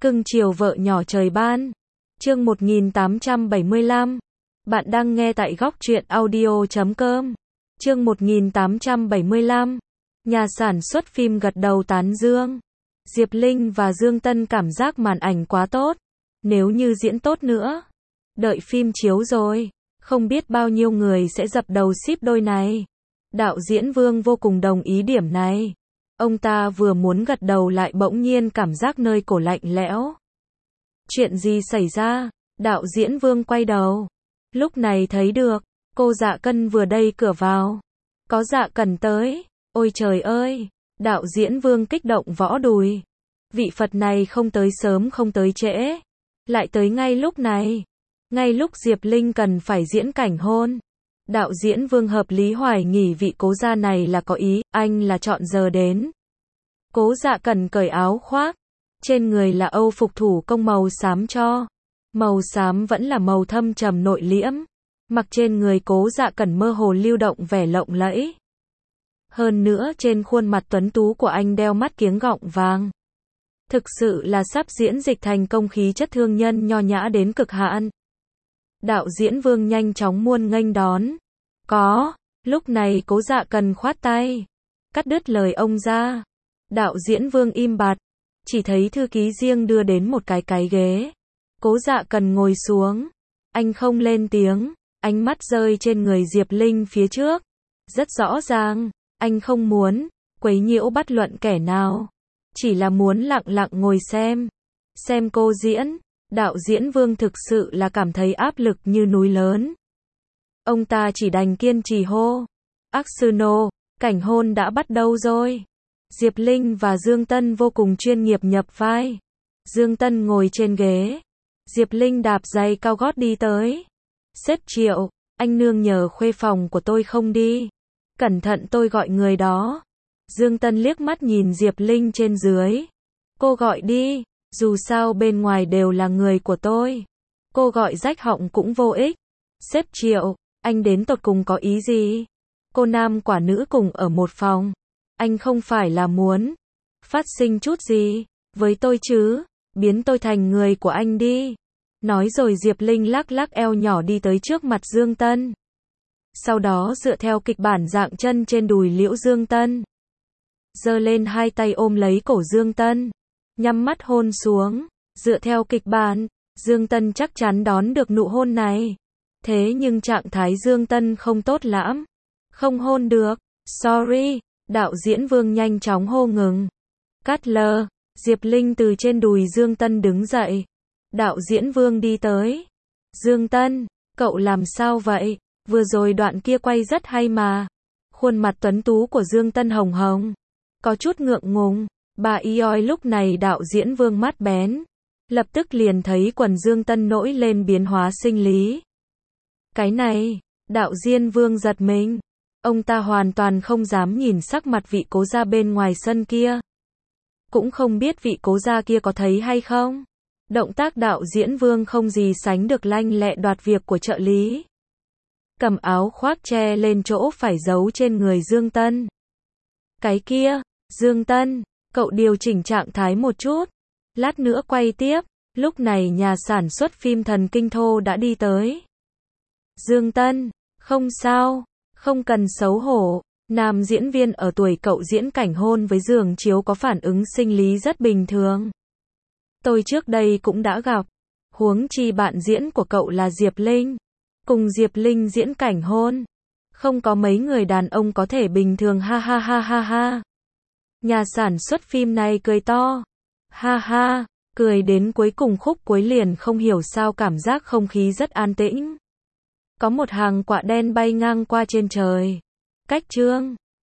Cưng chiều vợ nhỏ trời ban. Chương 1875. Bạn đang nghe tại góc truyện audio.com. Chương 1875. Nhà sản xuất phim gật đầu tán dương. Diệp Linh và Dương Tân cảm giác màn ảnh quá tốt. Nếu như diễn tốt nữa, đợi phim chiếu rồi, không biết bao nhiêu người sẽ dập đầu ship đôi này. Đạo diễn Vương vô cùng đồng ý điểm này. Ông ta vừa muốn gật đầu lại bỗng nhiên cảm giác nơi cổ lạnh lẽo. Chuyện gì xảy ra? Đạo diễn Vương quay đầu. Lúc này thấy được, cô Dạ Cân vừa đẩy cửa vào. Có Dạ Cẩn tới. Ôi trời ơi! Đạo diễn Vương kích động võ đùi. Vị Phật này không tới sớm không tới trễ. Lại tới ngay lúc này. Ngay lúc Diệp Linh cần phải diễn cảnh hôn. Đạo diễn Vương hợp lý hoài nghi vị cố gia này là có ý, anh là chọn giờ đến. Cố Dạ Cẩn cởi áo khoác. Trên người là âu phục thủ công màu xám cho. Màu xám vẫn là màu thâm trầm nội liễm. Mặc trên người Cố Dạ Cẩn mơ hồ lưu động vẻ lộng lẫy. Hơn nữa trên khuôn mặt tuấn tú của anh đeo mắt kiếng gọng vàng. Thực sự là sắp diễn dịch thành công, khí chất thương nhân nho nhã đến cực hạn. Đạo diễn Vương nhanh chóng muôn nghênh đón. Có, lúc này Cố Dạ Cẩn khoát tay, cắt đứt lời ông ra. Đạo diễn Vương im bặt, chỉ thấy thư ký riêng đưa đến một cái ghế. Cố Dạ Cẩn ngồi xuống, anh không lên tiếng, ánh mắt rơi trên người Diệp Linh phía trước. Rất rõ ràng, anh không muốn quấy nhiễu bất luận kẻ nào, chỉ là muốn lặng lặng ngồi xem cô diễn. Đạo diễn Vương thực sự là cảm thấy áp lực như núi lớn. Ông ta chỉ đành kiên trì hô. Axuno, cảnh hôn đã bắt đầu rồi. Diệp Linh và Dương Tân vô cùng chuyên nghiệp nhập vai. Dương Tân ngồi trên ghế. Diệp Linh đạp giày cao gót đi tới. Sếp Triệu, anh nương nhờ khuê phòng của tôi không đi. Cẩn thận tôi gọi người đó. Dương Tân liếc mắt nhìn Diệp Linh trên dưới. Cô gọi đi, dù sao bên ngoài đều là người của tôi. Cô gọi rách họng cũng vô ích. Sếp Triệu, anh đến tột cùng có ý gì? Cô nam quả nữ cùng ở một phòng. Anh không phải là muốn phát sinh chút gì với tôi chứ? Biến tôi thành người của anh đi. Nói rồi Diệp Linh lắc lắc eo nhỏ đi tới trước mặt Dương Tân. Sau đó dựa theo kịch bản dạng chân trên đùi liễu Dương Tân. Giơ lên hai tay ôm lấy cổ Dương Tân. Nhắm mắt hôn xuống. Dựa theo kịch bản, Dương Tân chắc chắn đón được nụ hôn này. Thế nhưng trạng thái Dương Tân không tốt lắm. Không hôn được. Sorry. Đạo diễn Vương nhanh chóng hô ngừng. Cắt lơ. Diệp Linh từ trên đùi Dương Tân đứng dậy. Đạo diễn Vương đi tới. Dương Tân, cậu làm sao vậy? Vừa rồi đoạn kia quay rất hay mà. Khuôn mặt tuấn tú của Dương Tân hồng hồng. Có chút ngượng ngùng. Bà Ioi lúc này đạo diễn Vương mắt bén. Lập tức liền thấy quần Dương Tân nổi lên biến hóa sinh lý. Cái này, đạo diễn Vương giật mình. Ông ta hoàn toàn không dám nhìn sắc mặt vị cố gia bên ngoài sân kia. Cũng không biết vị cố gia kia có thấy hay không. Động tác đạo diễn Vương không gì sánh được lanh lẹ đoạt việc của trợ lý. Cầm áo khoác che lên chỗ phải giấu trên người Dương Tân. Cái kia, Dương Tân, cậu điều chỉnh trạng thái một chút. Lát nữa quay tiếp. Lúc này nhà sản xuất phim Thần Kinh Thô đã đi tới. Dương Tân, không sao, không cần xấu hổ. Nam diễn viên ở tuổi cậu diễn cảnh hôn với giường chiếu có phản ứng sinh lý rất bình thường. Tôi trước đây cũng đã gặp. Huống chi bạn diễn của cậu là Diệp Linh. Cùng Diệp Linh diễn cảnh hôn. Không có mấy người đàn ông có thể bình thường, ha ha ha ha ha. Nhà sản xuất phim này cười to. Ha ha, cười đến cuối cùng khúc cuối liền không hiểu sao cảm giác không khí rất an tĩnh. Có một hàng quạ đen bay ngang qua trên trời. Cách chương